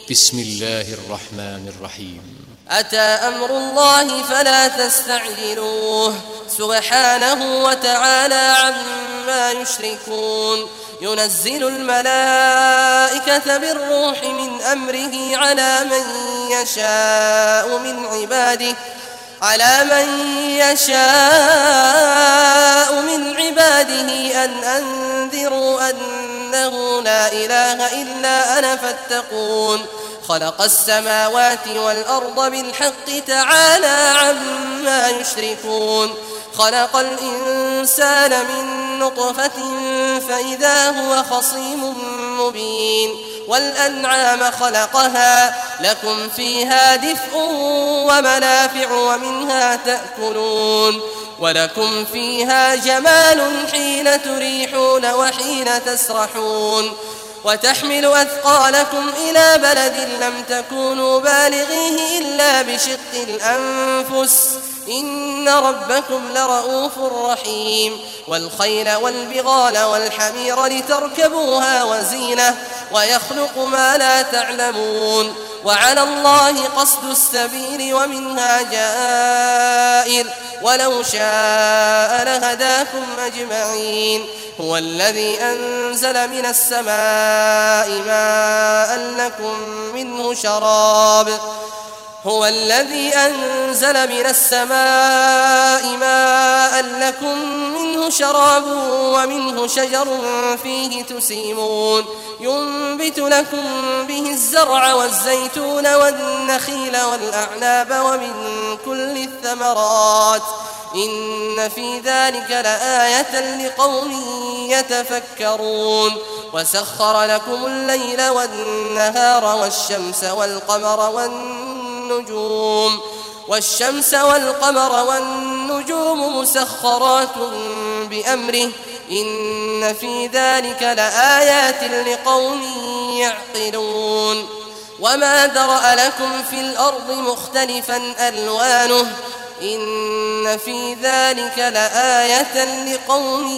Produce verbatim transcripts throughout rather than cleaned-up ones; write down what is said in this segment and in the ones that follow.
بسم الله الرحمن الرحيم. أتى أمر الله فلا تستعجلوه سبحانه وتعالى عما يشركون. ينزل الملائكة بالروح من أمره على من يشاء من عباده على من يشاء من عباده أن أنذروا أنه لا إله إلا أنا فاتقون. خلق السماوات والأرض بالحق تعالى عما يشركون. خلق الإنسان من نطفة فإذا هو خصيم مبين. والأنعام خلقها لكم فيها دفء ومنافع ومنها تأكلون ولكم فيها جمال حين تريحون وحين تسرحون. وتحمل أثقالكم إلى بلد لم تكونوا بالغيه إلا بشق الأنفس إن ربكم لرؤوف رحيم. والخيل والبغال والحمير لتركبوها وزينة ويخلق ما لا تعلمون. وعلى الله قصد السبيل ومنها جائر ولو شاء لهداكم أجمعين. هو الذي أنزل من السماء ماء لكم منه شراب هو الذي أنزل من السماء ماء لكم منه شراب ومنه شجر فيه تسيمون. ينبت لكم به الزرع والزيتون والنخيل والأعناب ومن كل الثمرات إن في ذلك لآية لقوم يتفكرون. وسخر لكم الليل والنهار والشمس والقمر والنجوم والشمس والقمر والنجوم مسخرات بأمره إن في ذلك لآيات لقوم يعقلون. وما ذرأ لكم في الأرض مختلفا ألوانه إن في ذلك لآية لقوم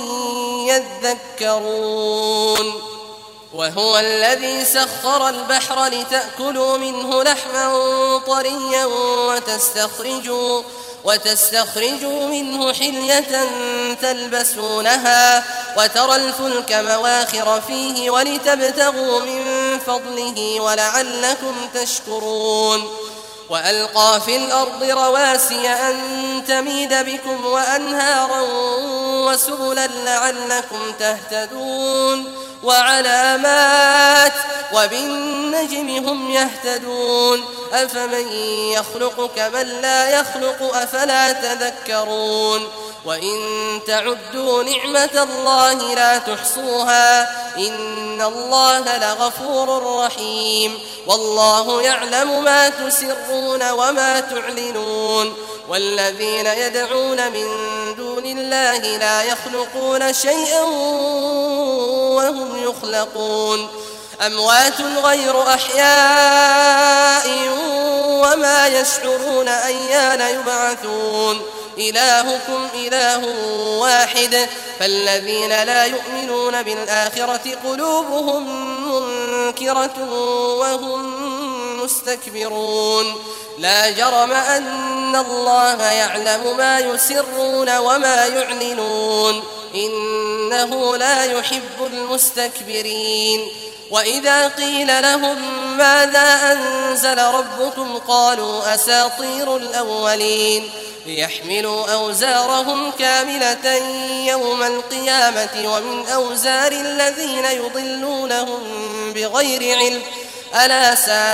يذكرون. وهو الذي سخر البحر لتأكلوا منه لحما طريا وتستخرجوا, وتستخرجوا منه حلية تلبسونها وترى الفلك مواخر فيه ولتبتغوا من فضله ولعلكم تشكرون. وألقى في الأرض رواسي أن تميد بكم وأنهارا وسبلا لعلكم تهتدون. وعلامات وبالنجم هم يهتدون. أفمن يخلق كمن لا يخلق أفلا تذكرون. وإن تعدوا نعمة الله لا تحصوها إن الله لغفور رحيم. والله يعلم ما تسرون وما تعلنون. والذين يدعون من دون الله لا يخلقون شيئا وهم يخلقون أموات غير أحياء وما يشعرون أيان يبعثون. إلهكم إله واحد فالذين لا يؤمنون بالآخرة قلوبهم منكرة وهم مستكبرون. لا جرم أن الله يعلم ما يسرون وما يعلنون إنه لا يحب المستكبرين. وإذا قيل لهم ماذا أنزل ربكم قالوا أساطير الأولين ليحملوا أوزارهم كاملة يوم القيامة ومن أوزار الذين يضلونهم بغير علم ألا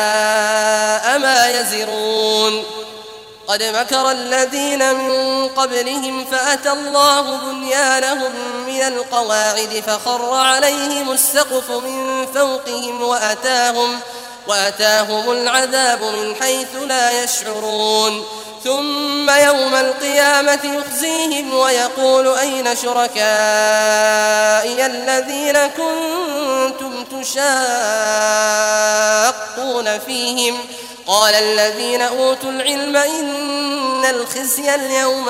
ساء ما يزرون. قد مكر الذين من قبلهم فأتى الله بنيانهم من القواعد فخر عليهم السقف من فوقهم وأتاهم, وأتاهم العذاب من حيث لا يشعرون. ثم يوم القيامة يخزيهم ويقول أين شركائي الذين كنتم تشاقون فيهم قال الذين أوتوا العلم إن الخزي اليوم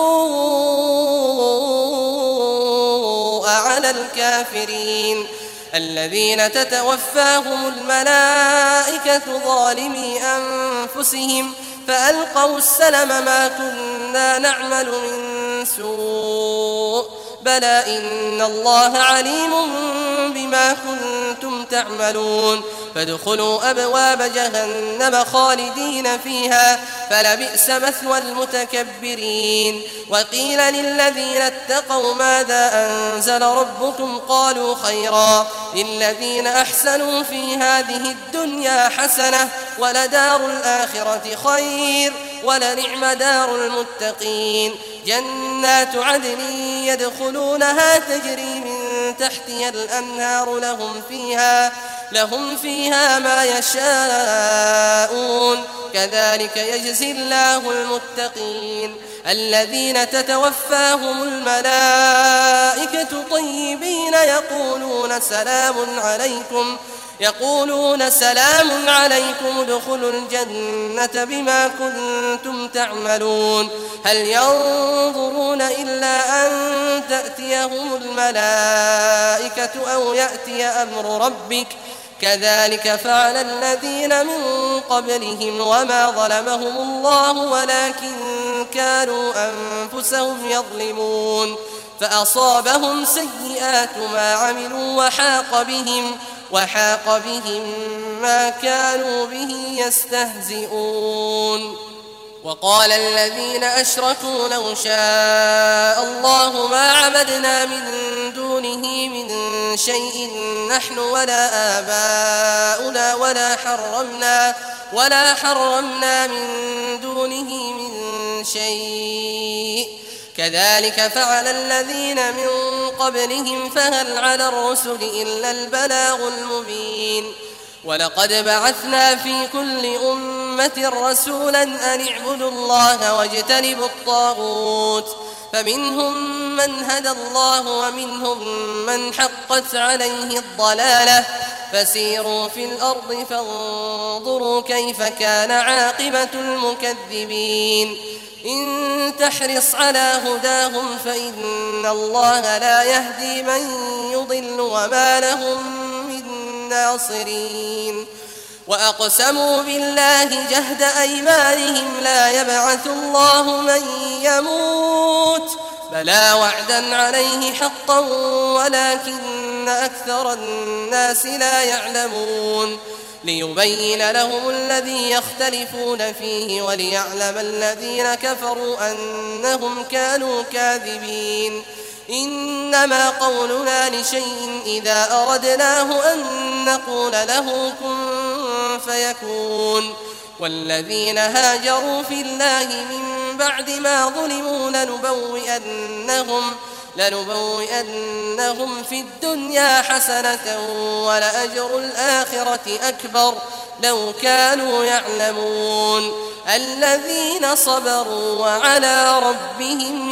والسوء على الكافرين الذين تتوفاهم الملائكة ظالمي أنفسهم فألقوا السلم ما كنا نعمل من سوء بلى إن الله عليم بما كنتم تعملون فادخلوا أبواب جهنم خالدين فيها فلبئس مثوى المتكبرين وقيل للذين اتقوا ماذا أنزل ربكم قالوا خيرا للذين أحسنوا في هذه الدنيا حسنة ولدار الآخرة خير ولنعم دار المتقين جنات عدن يدخلونها تجري من تحتها الأنهار لهم فيها لهم فيها ما يشاءون كذلك يجزي الله المتقين الذين تتوفاهم الملائكة طيبين يقولون سلام عليكم يقولون سلام عليكم ادخلوا الجنة بما كنتم تعملون هل ينظرون إلا أن تأتيهم الملائكة أو يأتي أمر ربك كذلك فعل الذين من قبلهم وما ظلمهم الله ولكن كانوا أنفسهم يظلمون فأصابهم سيئات ما عملوا وحاق بهم وحاق بهم ما كانوا به يستهزئون وقال الذين أشركوا لو شاء الله ما عبدنا من دونه من شيء نحن ولا آباؤنا ولا حرمنا ولا حرمنا من دونه من شيء كذلك فعل الذين من قبلهم فهل على الرسل إلا البلاغ المبين ولقد بعثنا في كل أمة رسولا أن اعبدوا الله واجتنبوا الطاغوت فمنهم من هدى الله ومنهم من حقت عليه الضلالة فسيروا في الأرض فانظروا كيف كان عاقبة المكذبين إن تحرص على هداهم فإن الله لا يهدي من يضل وما لهم من ناصرين وأقسموا بالله جهد أيمانهم لا يبعث الله من يموت بلى وعدا عليه حقا ولكن أكثر الناس لا يعلمون ليبين لهم الذي يختلفون فيه وليعلم الذين كفروا أنهم كانوا كاذبين إنما قولنا لشيء إذا أردناه أن نقول له كن فيكون والذين هاجروا في الله من بعد ما ظلموا لنبوئنهم لنبوئنهم في الدنيا حسنة ولأجر الآخرة أكبر لو كانوا يعلمون الذين صبروا وعلى ربهم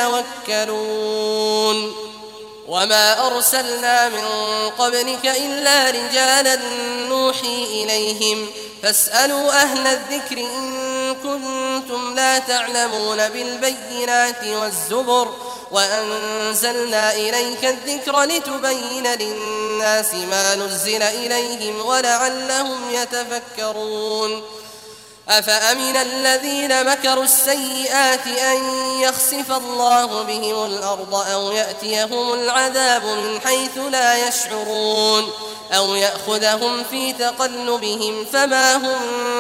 يتوكلون وما أرسلنا من قبلك إلا رجالا نوحي إليهم فاسألوا أهل الذكر إن كنتم لا تعلمون بالبينات والزبر وأنزلنا إليك الذكر لتبين للناس ما نزل إليهم ولعلهم يتفكرون أفأمن الذين مكروا السيئات أن يخسف الله بهم الأرض أو يأتيهم العذاب من حيث لا يشعرون أو يأخذهم في تقلبهم فما هم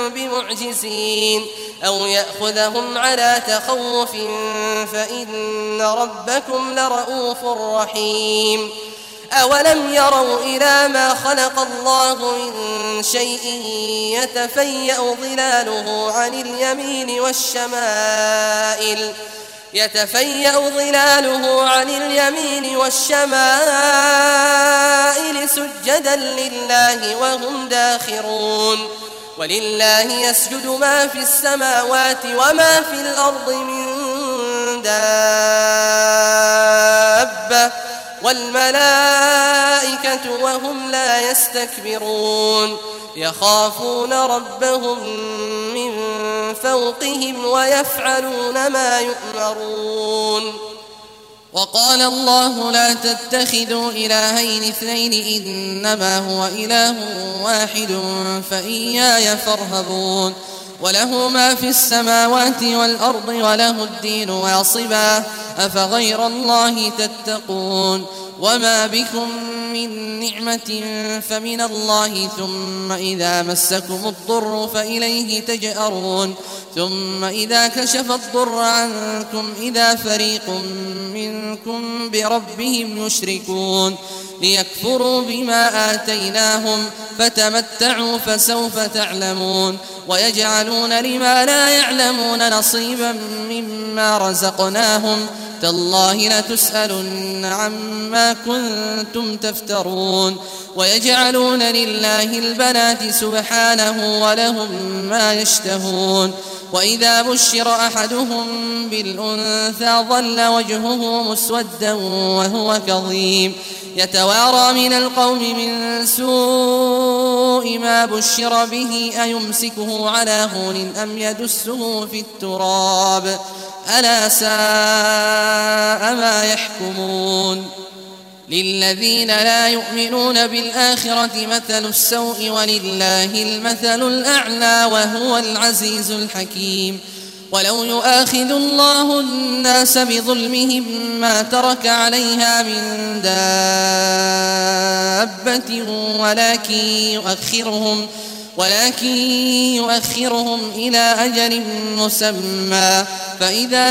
بمعجزين أو يأخذهم على تخوف فإن ربكم لرؤوف رحيم أولم يروا إلى ما خلق الله من شيء يتفيأ ظلاله عن اليمين والشمائل يتفيأ ظلاله عن اليمين والشمائل سجدا لله وهم داخرون ولله يسجد ما في السماوات وما في الأرض من دابة والملائكة وهم لا يستكبرون يخافون ربهم من فوقهم ويفعلون ما يؤمرون وقال الله لا تتخذوا إلهين اثنين إنما هو إله واحد فإياي فارهبون وله ما في السماوات والأرض وله الدين واصبا أفغير الله تتقون وما بكم من نعمة فمن الله ثم إذا مسكم الضر فإليه تجأرون ثم إذا كشف الضر عنكم إذا فريق منكم بربهم يشركون ليكفروا بما آتيناهم فتمتعوا فسوف تعلمون ويجعلون لما لا يعلمون نصيبا مما رزقناهم تالله لتسألن عما كنتم تفترون ويجعلون لله البنات سبحانه ولهم ما يشتهون وإذا بشر أحدهم بالأنثى ظل وجهه مسودا وهو كظيم يتوارى من القوم من سوء ما بشر به أيمسكه على هون أم يدسه في التراب ألا ساء ما يحكمون للذين لا يؤمنون بالآخرة مثل السوء ولله المثل الأعلى وهو العزيز الحكيم ولو يؤاخذ الله الناس بظلمهم ما ترك عليها من دابة ولكن يؤخرهم ولكن يؤخرهم إلى أجل مسمى فإذا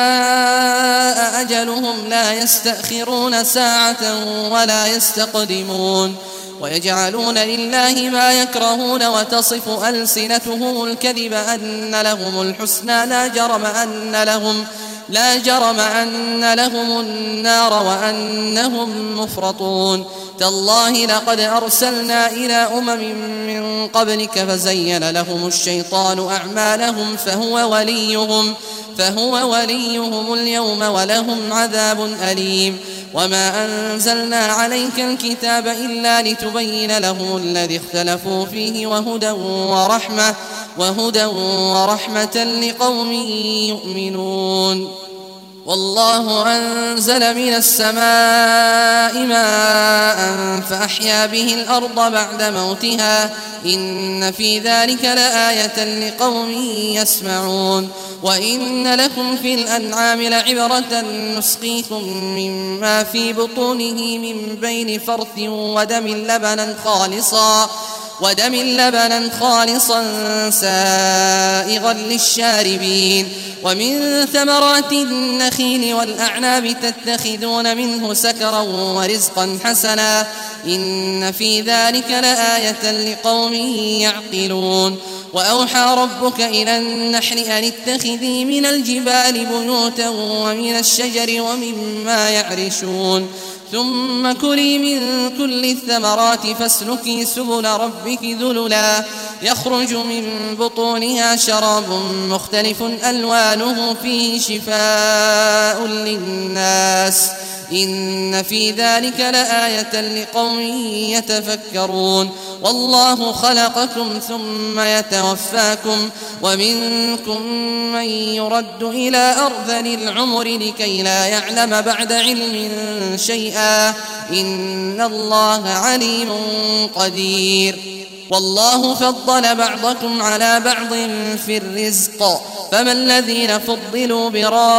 جاء أجلهم لا يستأخرون ساعة ولا يستقدمون ويجعلون لله ما يكرهون وتصف ألسنتهم الكذب أن لهم الحسنى لا جرم أن لهم لا جرم أن لهم النار وأنهم مفرطون تالله لقد أرسلنا إلى أمم من قبلك فزين لهم الشيطان أعمالهم فهو وليهم فهو وليهم اليوم ولهم عذاب أليم وما أنزلنا عليك الكتاب إلا لتبين لهم الذي اختلفوا فيه وهدى ورحمة وهدى ورحمة لقوم يؤمنون والله أنزل من السماء ماء فأحيا به الأرض بعد موتها إن في ذلك لآية لقوم يسمعون وإن لكم في الأنعام لعبرة نسقيكم مما في بطونه من بين فرث ودم لبنا خالصا ودم لبنا خالصا سائغا للشاربين ومن ثمرات النخيل والأعناب تتخذون منه سكرا ورزقا حسنا إن في ذلك لآية لقوم يعقلون وأوحى ربك إلى النحل أن اتخذي من الجبال بيوتا ومن الشجر ومما يعرشون ثم كلي من كل الثمرات فاسلكي سبل ربك ذللا يخرج من بطونها شراب مختلف ألوانه فيه شفاء للناس إن في ذلك لآية لقوم يتفكرون والله خلقكم ثم يتوفاكم ومنكم من يرد إلى أرذل العمر لكي لا يعلم بعد علم شيئا إن الله عليم قدير والله فضل بعضكم على بعض في الرزق فما الذين فضلوا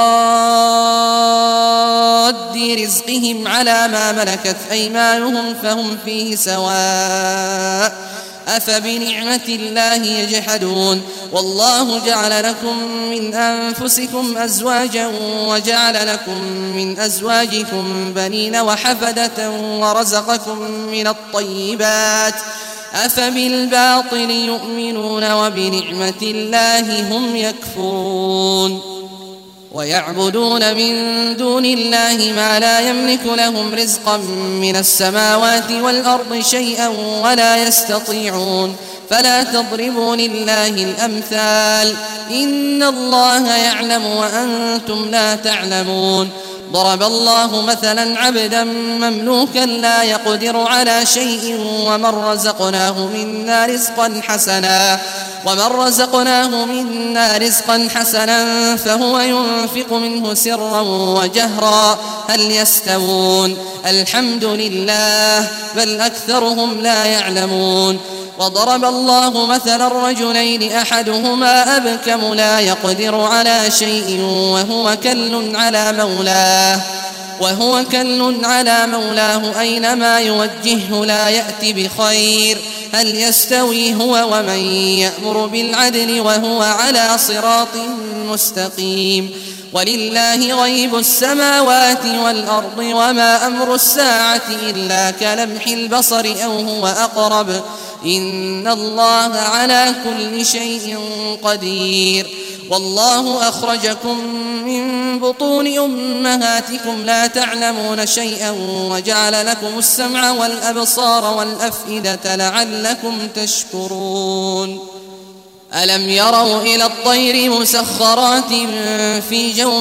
براد رزقهم على ما ملكت أيمانهم فهم فيه سواء أفبنعمة الله يجحدون والله جعل لكم من أنفسكم أزواجا وجعل لكم من أزواجكم بنين وحفدة ورزقكم من الطيبات أفبالباطل يؤمنون وبنعمة الله هم يكفرون ويعبدون من دون الله ما لا يملك لهم رزقا من السماوات والأرض شيئا ولا يستطيعون فلا تضربوا لله الأمثال إن الله يعلم وأنتم لا تعلمون ضرب الله مثلا عبدا مملوكا لا يقدر على شيء ومن رزقناه منا رزقا حسنا ومن رزقناه منا رزقا حسنا فهو ينفق منه سرا وجهرا هل يستوون الحمد لله بل أكثرهم لا يعلمون وضرب الله مثلا الرجلين أحدهما أبكم لا يقدر على شيء وهو كل على مولاه وهو كل على مولاه أينما يوجهه لا يأتي بخير هل يستوي هو ومن يأمر بالعدل وهو على صراط مستقيم ولله غيب السماوات والأرض وما أمر الساعة إلا كلمح البصر أو هو أقرب إن الله على كل شيء قدير والله أخرجكم من بطون أمهاتكم لا تعلمون شيئا وجعل لكم السمع والأبصار والأفئدة لعلكم تشكرون ألم يروا إلى الطير مسخرات في جو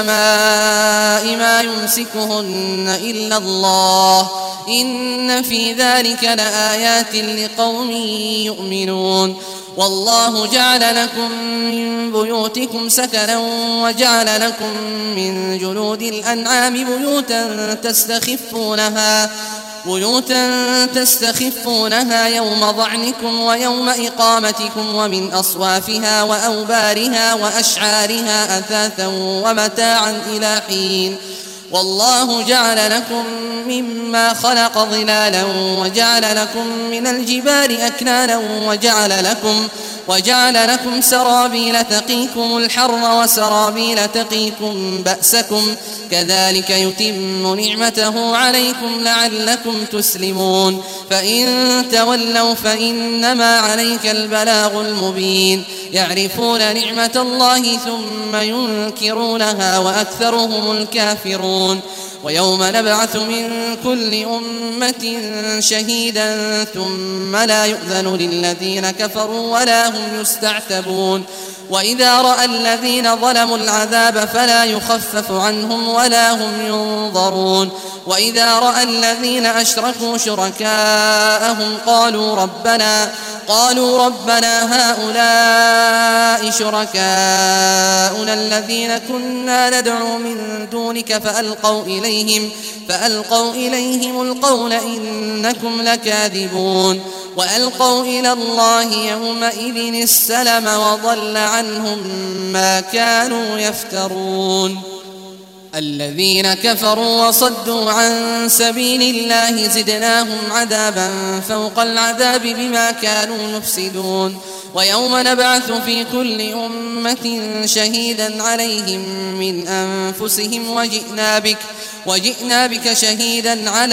السماء ما يمسكهن إلا الله إن في ذلك لآيات لقوم يؤمنون والله جعل لكم من بيوتكم سكنا وجعل لكم من جلود الأنعام بيوتا تستخفونها بيوتا تستخفونها يوم ضعنكم ويوم إقامتكم ومن أصوافها وأوبارها وأشعارها أثاثا ومتاعا إلى حين والله جعل لكم مما خلق ظلالا وجعل لكم من الجبال أكنانا وجعل لكم وجعل لكم سرابيل تقيكم الحر وسرابيل تقيكم بأسكم كذلك يتم نعمته عليكم لعلكم تسلمون فإن تولوا فإنما عليك البلاغ المبين يعرفون نعمة الله ثم ينكرونها وأكثرهم الكافرون ويوم نبعث من كل أمة شهيدا ثم لا يؤذن للذين كفروا ولا هم يستعتبون وإذا رأى الذين ظلموا العذاب فلا يخفف عنهم ولا هم ينظرون وإذا رأى الذين أشركوا شركاءهم قالوا ربنا قالوا ربنا هؤلاء شركاؤنا الذين كنا ندعو من دونك فألقوا إليهم فألقوا إليهم القول إنكم لكاذبون وألقوا إلى الله يومئذ السلم وضل عنهم ما كانوا يفترون الذين كفروا وصدوا عن سبيل الله زدناهم عذابا فوق العذاب بما كانوا يفسدون ويوم نبعث في كل أمة شهيدا عليهم من أنفسهم وجئنا بك وجئنا بك شهيدا على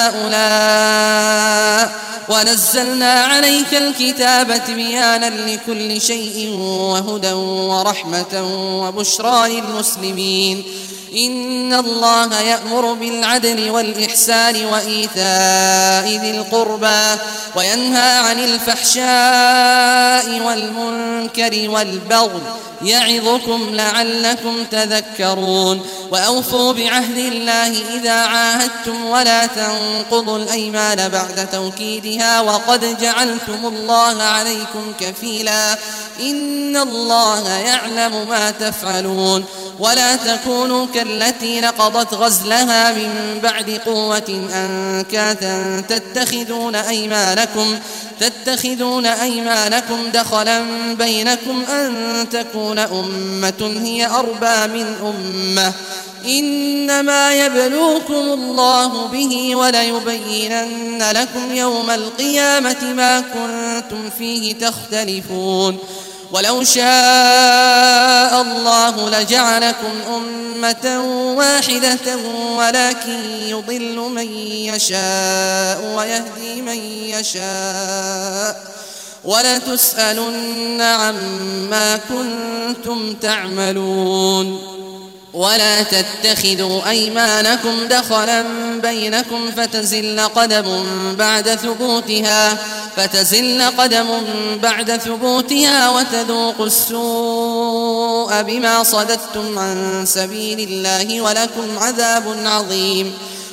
هؤلاء ونزلنا عليك الكتاب تبيانا لكل شيء وهدى ورحمة وبشرى للمسلمين إن الله يأمر بالعدل والإحسان وإيتاء ذي القربى وينهى عن الفحشاء والمنكر والبغي يعظكم لعلكم تذكرون وأوفوا بعهد الله إذا عاهدتم ولا تنقضوا الأيمان بعد توكيدها وقد جعلتم الله عليكم كفيلا إن الله يعلم ما تفعلون ولا تكونوا كالتي نقضت غزلها من بعد قوة أنكاثا تتخذون أيمانكم تتخذون أيمانكم دخلا بينكم أن تكون أمة هي أربى من أمة إنما يبلوكم الله به وليبينن لكم يوم القيامة ما كنتم فيه تختلفون ولو شاء الله لجعلكم أمة واحدة ولكن يضل من يشاء ويهدي من يشاء ولتسألن عما كنتم تعملون ولا تتخذوا أيمانكم دخلا بينكم فتزل قدم بعد ثبوتها فتزل قدم بعد ثبوتها وتذوقوا السوء بما صددتم عن سبيل الله ولكم عذاب عظيم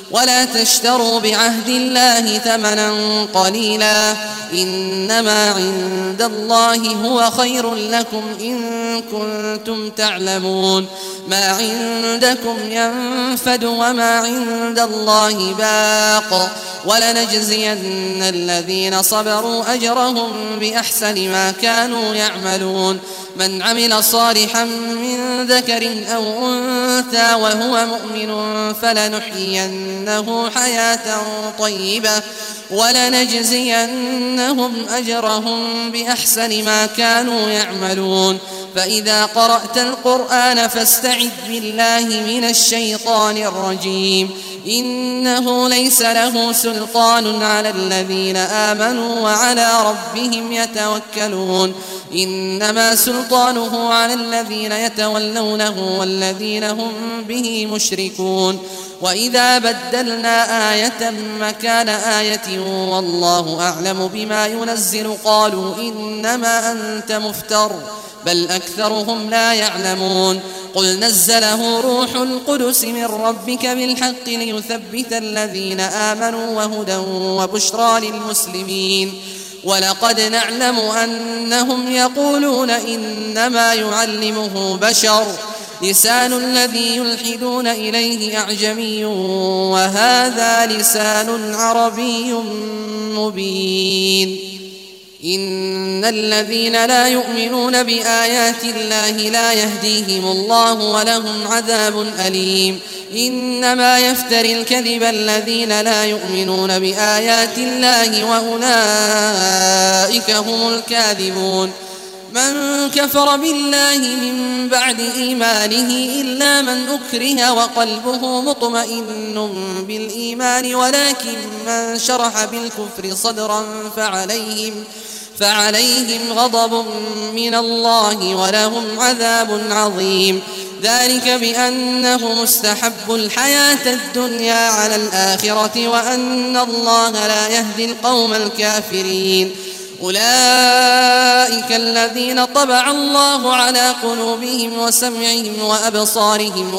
ولا تشتروا بعهد الله ثمنا قليلا إنما عند الله هو خير لكم إن كنتم تعلمون ما عندكم ينفد وما عند الله باق ولنجزين الذين صبروا أجرهم بأحسن ما كانوا يعملون من عمل صالحا من ذكر أو أنثى وهو مؤمن فلنحيينه حياة طيبة ولنجزينهم أجرهم بأحسن ما كانوا يعملون فإذا قرأت القرآن فاستعذ بالله من الشيطان الرجيم إنه ليس له سلطان على الذين آمنوا وعلى ربهم يتوكلون إنما سلطانه على الذين يتولونه والذين هم به مشركون وإذا بدلنا آية مكان آية والله أعلم بما ينزل قالوا إنما أنت مفتر بل أكثرهم لا يعلمون قل نزله روح القدس من ربك بالحق ليثبت الذين آمنوا وهدى وبشرى للمسلمين ولقد نعلم أنهم يقولون إنما يعلمه بشر لسان الذي يلحدون إليه أعجمي وهذا لسان عربي مبين إن الذين لا يؤمنون بآيات الله لا يهديهم الله ولهم عذاب أليم إنما يفتري الكذب الذين لا يؤمنون بآيات الله وأولئك هم الكاذبون من كفر بالله من بعد إيمانه إلا من أكره وقلبه مطمئن بالإيمان ولكن من شرح بالكفر صدرا فعليهم فعليهم غضب من الله ولهم عذاب عظيم ذلك بأنه مستحب الحياة الدنيا على الآخرة وأن الله لا يهدي القوم الكافرين أولئك الذين طبع الله على قلوبهم وسمعهم وأبصارهم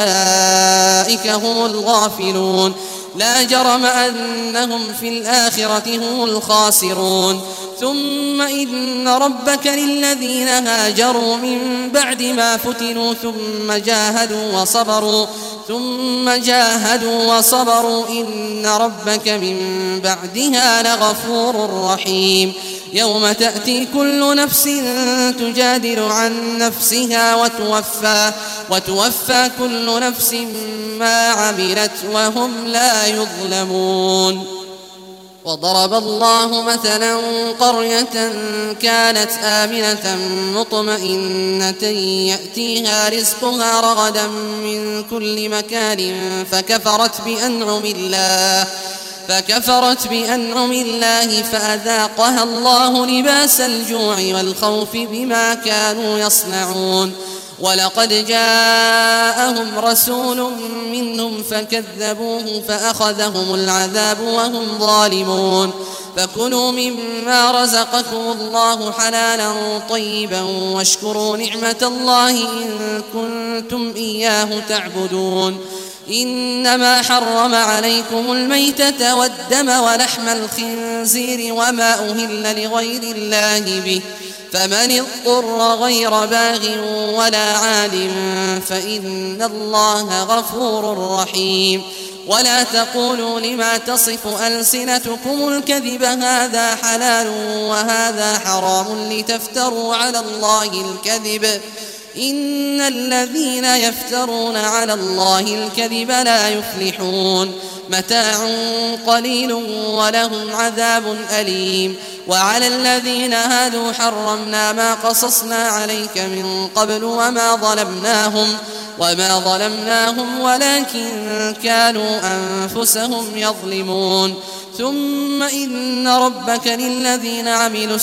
وأولئك هم الغافلون لا جرم أنهم في الآخرة هم الخاسرون ثم إن ربك للذين هاجروا من بعد ما فتنوا ثم جاهدوا وصبروا ثم جاهدوا وصبروا إن ربك من بعدها لغفور رحيم يوم تأتي كل نفس تجادل عن نفسها وتوفى وتوفى كل نفس ما عملت وهم لا يظلمون وضرب الله مثلا قرية كانت آمنة مطمئنة يأتيها رزقها رغدا من كل مكان فكفرت بأنعم الله فكفرت بأنعم الله فأذاقها الله لباس الجوع والخوف بما كانوا يصنعون ولقد جاءهم رسول منهم فكذبوه فأخذهم العذاب وهم ظالمون فكلوا مما رزقكم الله حلالا طيبا واشكروا نعمة الله إن كنتم إياه تعبدون إنما حرم عليكم الميتة والدم ولحم الخنزير وما أهل لغير الله به فمن اضطر غير باغ ولا عاد فإن الله غفور رحيم ولا تقولوا لما تصف ألسنتكم الكذب هذا حلال وهذا حرام لتفتروا على الله الكذب إن الذين يفترون على الله الكذب لا يفلحون متاع قليل ولهم عذاب أليم وعلى الذين هادوا حرمنا ما قصصنا عليك من قبل وما ظلمناهم وما ظلمناهم ولكن كانوا أنفسهم يظلمون ثم إن ربك للذين عملوا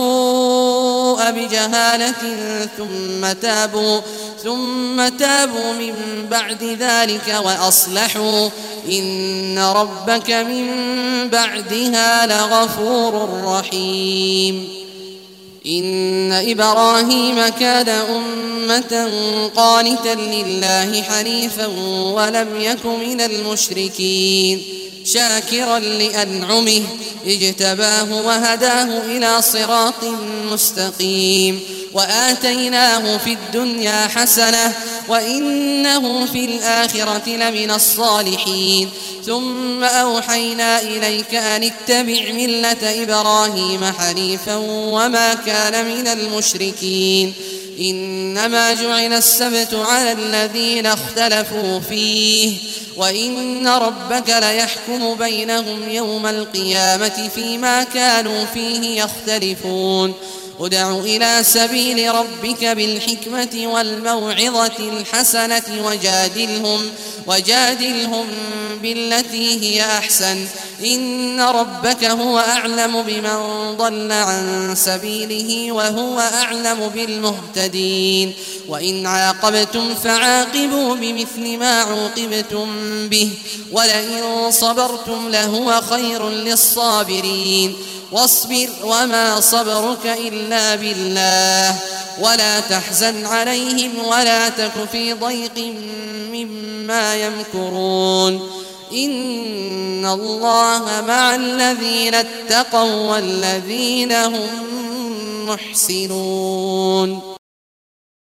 السوء بجهالة ثم تابوا ثم تابوا من بعد ذلك وأصلحوا إن ربك من بعدها لغفور رحيم إن إبراهيم كان أمة قانتا لله حنيفا ولم يك من المشركين شاكرا لأنعمه اجتباه وهداه إلى صراط مستقيم وآتيناه في الدنيا حسنة وإنه في الآخرة لمن الصالحين ثم أوحينا إليك أن اتبع ملة إبراهيم حنيفا وما كان من المشركين إنما جعل السبت على الذين اختلفوا فيه وإن ربك ليحكم بينهم يوم القيامة فيما كانوا فيه يختلفون ادع إلى سبيل ربك بالحكمة والموعظة الحسنة وجادلهم, وجادلهم بالتي هي أحسن إن ربك هو أعلم بمن ضل عن سبيله وهو أعلم بالمهتدين وإن عاقبتم فعاقبوا بمثل ما عوقبتم به ولئن صبرتم لهو خير للصابرين واصبر وما صبرك إلا بالله ولا تحزن عليهم ولا تك في ضيق مما يمكرون إن الله مع الذين اتقوا والذين هم محسنون.